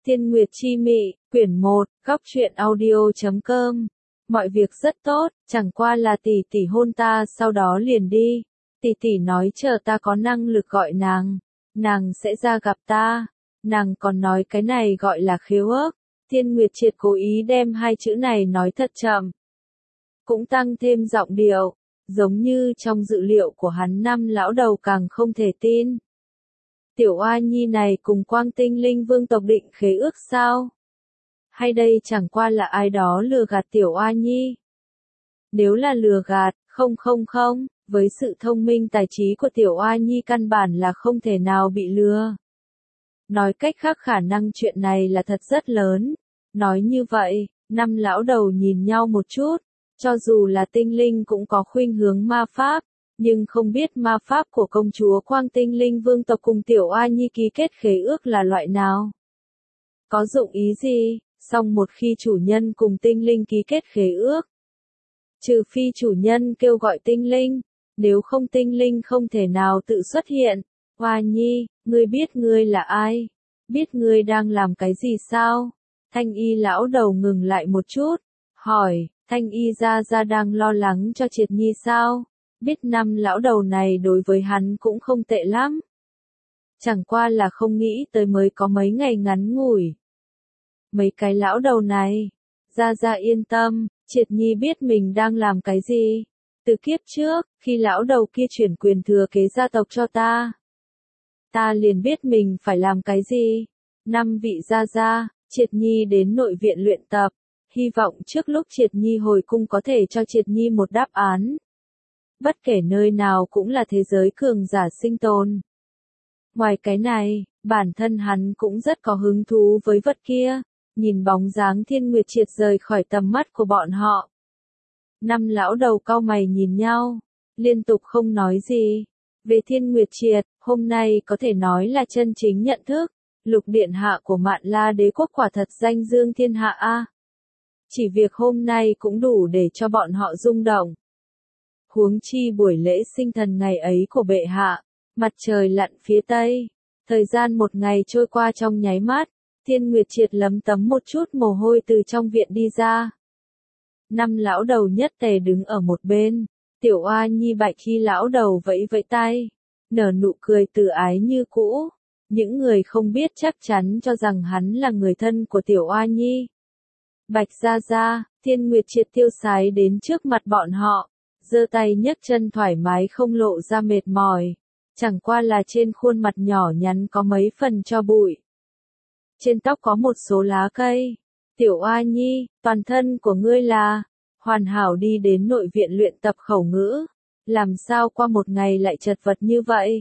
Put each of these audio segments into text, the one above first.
Thiên Nguyệt Chi Mị, quyển 1, góc truyện audio.com. Mọi việc rất tốt, chẳng qua là tỷ tỷ hôn ta sau đó liền đi. Tỷ tỷ nói chờ ta có năng lực gọi nàng sẽ ra gặp ta. Nàng còn nói cái này gọi là khế ước. Thiên Nguyệt Triệt cố ý đem hai chữ này nói thật chậm. Cũng tăng thêm giọng điệu, giống như trong dự liệu của hắn năm lão đầu càng không thể tin. Tiểu oa nhi này cùng Quang Tinh Linh Vương tộc định khế ước sao? Hay đây chẳng qua là ai đó lừa gạt tiểu oa nhi? Nếu là lừa gạt, không, với sự thông minh tài trí của tiểu oa nhi căn bản là không thể nào bị lừa. Nói cách khác khả năng chuyện này là thật rất lớn. Nói như vậy, năm lão đầu nhìn nhau một chút, cho dù là tinh linh cũng có khuynh hướng ma pháp. Nhưng không biết ma pháp của công chúa Quang Tinh Linh Vương tộc cùng tiểu oa nhi ký kết khế ước là loại nào? Có dụng ý gì? Song một khi chủ nhân cùng tinh linh ký kết khế ước, trừ phi chủ nhân kêu gọi tinh linh, nếu không tinh linh không thể nào tự xuất hiện. Oa nhi, ngươi biết ngươi là ai? Biết ngươi đang làm cái gì sao? Thanh y lão đầu ngừng lại một chút, hỏi, Thanh y gia đang lo lắng cho Triệt Nhi sao? Biết năm lão đầu này đối với hắn cũng không tệ lắm. Chẳng qua là không nghĩ tới mới có mấy ngày ngắn ngủi. Mấy cái lão đầu này, gia yên tâm, Triệt Nhi biết mình đang làm cái gì. Từ kiếp trước, khi lão đầu kia chuyển quyền thừa kế gia tộc cho ta liền biết mình phải làm cái gì. Năm vị gia, Triệt Nhi đến nội viện luyện tập, hy vọng trước lúc Triệt Nhi hồi cung có thể cho Triệt Nhi một đáp án. Bất kể nơi nào cũng là thế giới cường giả sinh tồn. Ngoài cái này, bản thân hắn cũng rất có hứng thú với vật kia, nhìn bóng dáng Thiên Nguyệt Triệt rời khỏi tầm mắt của bọn họ. Năm lão đầu cau mày nhìn nhau, liên tục không nói gì. Về Thiên Nguyệt Triệt, hôm nay có thể nói là chân chính nhận thức, Lục Điện Hạ của Mạn La Đế quốc quả thật danh dương thiên hạ a. Chỉ việc hôm nay cũng đủ để cho bọn họ rung động. Huống chi buổi lễ sinh thần ngày ấy của bệ hạ, mặt trời lặn phía tây, thời gian một ngày trôi qua trong nháy mắt, Thiên Nguyệt Triệt lấm tấm một chút mồ hôi từ trong viện đi ra. Năm lão đầu nhất tề đứng ở một bên, tiểu oa nhi bạch khi lão đầu vẫy vẫy tay, nở nụ cười từ ái như cũ. Những người không biết chắc chắn cho rằng hắn là người thân của tiểu oa nhi. Bạch gia, Thiên Nguyệt Triệt tiêu sái đến trước mặt bọn họ, giơ tay nhấc chân thoải mái không lộ ra mệt mỏi, chẳng qua là trên khuôn mặt nhỏ nhắn có mấy phần tro bụi. Trên tóc có một số lá cây. Tiểu oa nhi, toàn thân của ngươi là hoàn hảo đi đến nội viện luyện tập khẩu ngữ. Làm sao qua một ngày lại chật vật như vậy?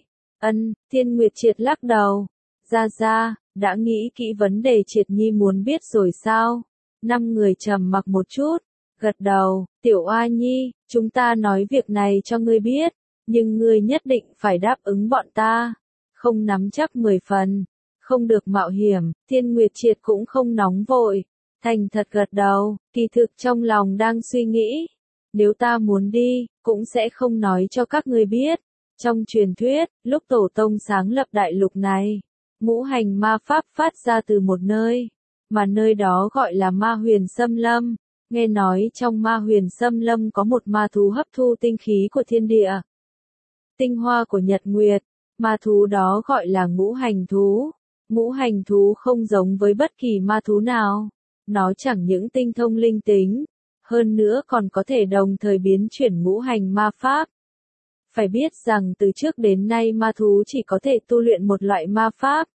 Thiên Nguyệt Triệt lắc đầu. Gia, đã nghĩ kỹ vấn đề Triệt Nhi muốn biết rồi sao? Năm người trầm mặc một chút, gật đầu, tiểu oa nhi, chúng ta nói việc này cho ngươi biết, nhưng ngươi nhất định phải đáp ứng bọn ta. Không nắm chắc 10 phần, không được mạo hiểm. Thiên Nguyệt Triệt cũng không nóng vội, thành thật gật đầu, kỳ thực trong lòng đang suy nghĩ. Nếu ta muốn đi, cũng sẽ không nói cho các ngươi biết. Trong truyền thuyết, lúc tổ tông sáng lập đại lục này, ngũ hành ma pháp phát ra từ một nơi, mà nơi đó gọi là Ma Huyền Xâm Lâm. Nghe nói trong Ma Huyền Xâm Lâm có một ma thú hấp thu tinh khí của thiên địa, tinh hoa của nhật nguyệt. Ma thú đó gọi là ngũ hành thú. Ngũ hành thú không giống với bất kỳ ma thú nào. Nó chẳng những tinh thông linh tính, hơn nữa còn có thể đồng thời biến chuyển ngũ hành ma pháp. Phải biết rằng từ trước đến nay ma thú chỉ có thể tu luyện một loại ma pháp.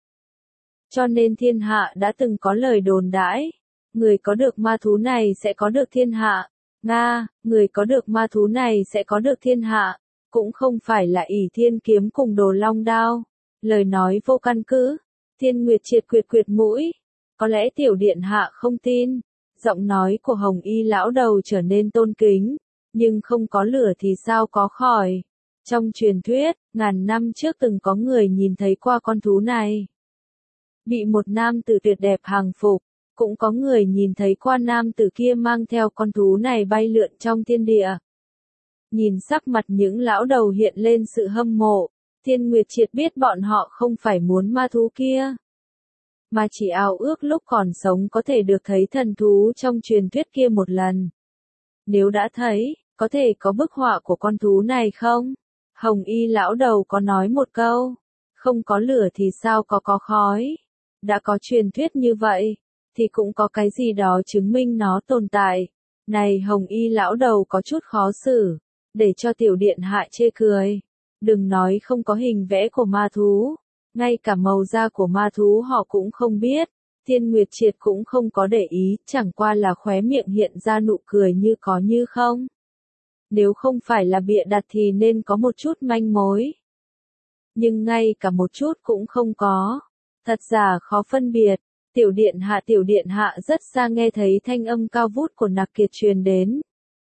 Cho nên thiên hạ đã từng có lời đồn đãi, người có được ma thú này sẽ có được thiên hạ. Người có được ma thú này sẽ có được thiên hạ, cũng không phải là ỷ thiên kiếm cùng đồ long đao. Lời nói vô căn cứ. Thiên Nguyệt Triệt quyệt mũi. Có lẽ tiểu điện hạ không tin. Giọng nói của Hồng Y lão đầu trở nên tôn kính, nhưng không có lửa thì sao có khói. Trong truyền thuyết, ngàn năm trước từng có người nhìn thấy qua con thú này. Bị một nam tử tuyệt đẹp hàng phục, cũng có người nhìn thấy qua nam tử kia mang theo con thú này bay lượn trong thiên địa. Nhìn sắc mặt những lão đầu hiện lên sự hâm mộ, Thiên Nguyệt Triệt biết bọn họ không phải muốn ma thú kia. mà chỉ ao ước lúc còn sống có thể được thấy thần thú trong truyền thuyết kia một lần. Nếu đã thấy, có thể có bức họa của con thú này không? Hồng y lão đầu có nói một câu, không có lửa thì sao có khói. Đã có truyền thuyết như vậy, thì cũng có cái gì đó chứng minh nó tồn tại. Này hồng y lão đầu có chút khó xử, để cho tiểu điện hạ chê cười. Đừng nói không có hình vẽ của ma thú, ngay cả màu da của ma thú họ cũng không biết. Thiên Nguyệt Triệt cũng không có để ý, chẳng qua là khóe miệng hiện ra nụ cười như có như không. Nếu không phải là bịa đặt thì nên có một chút manh mối. Nhưng ngay cả một chút cũng không có. Thật giả khó phân biệt. Tiểu điện hạ rất xa nghe thấy thanh âm cao vút của Nặc Kiệt truyền đến.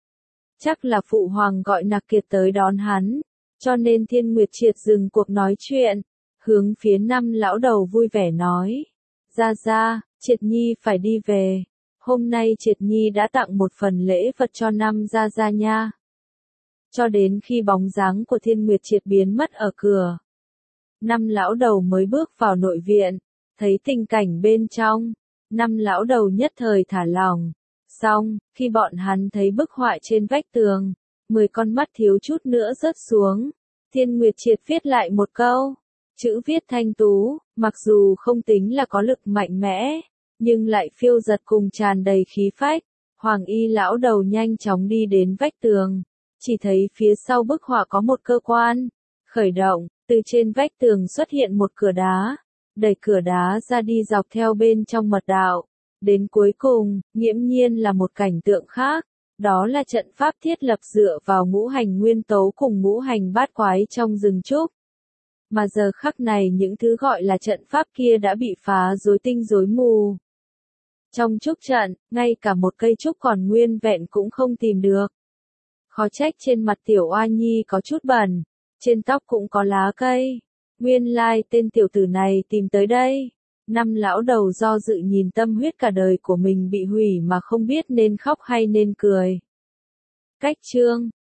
Chắc là phụ hoàng gọi Nặc Kiệt tới đón hắn, cho nên Thiên Nguyệt Triệt dừng cuộc nói chuyện, hướng phía Năm lão đầu vui vẻ nói. Ra, Triệt Nhi phải đi về. Hôm nay Triệt Nhi đã tặng một phần lễ vật cho Năm ra nha. Cho đến khi bóng dáng của Thiên Nguyệt Triệt biến mất ở cửa, Năm lão đầu mới bước vào nội viện, thấy tình cảnh bên trong, Năm lão đầu nhất thời thả lỏng. Xong, khi bọn hắn thấy bức họa trên vách tường, 10 con mắt thiếu chút nữa rớt xuống. Thiên Nguyệt Triệt viết lại một câu, chữ viết thanh tú, mặc dù không tính là có lực mạnh mẽ, nhưng lại phiêu giật cùng tràn đầy khí phách. Hoàng y lão đầu nhanh chóng đi đến vách tường, chỉ thấy phía sau bức họa có một cơ quan khởi động, từ trên vách tường xuất hiện một cửa đá, đẩy cửa đá ra đi dọc theo bên trong mật đạo. Đến cuối cùng, nghiễm nhiên là một cảnh tượng khác, đó là trận pháp thiết lập dựa vào ngũ hành nguyên tố cùng ngũ hành bát quái trong rừng trúc. Mà giờ khắc này những thứ gọi là trận pháp kia đã bị phá rối tinh rối mù. Trong trúc trận, ngay cả một cây trúc còn nguyên vẹn cũng không tìm được. Khó trách trên mặt tiểu oa nhi có chút bẩn, trên tóc cũng có lá cây. Nguyên lai tên tiểu tử này tìm tới đây. Năm lão đầu do dự nhìn tâm huyết cả đời của mình bị hủy mà không biết nên khóc hay nên cười. Cách chương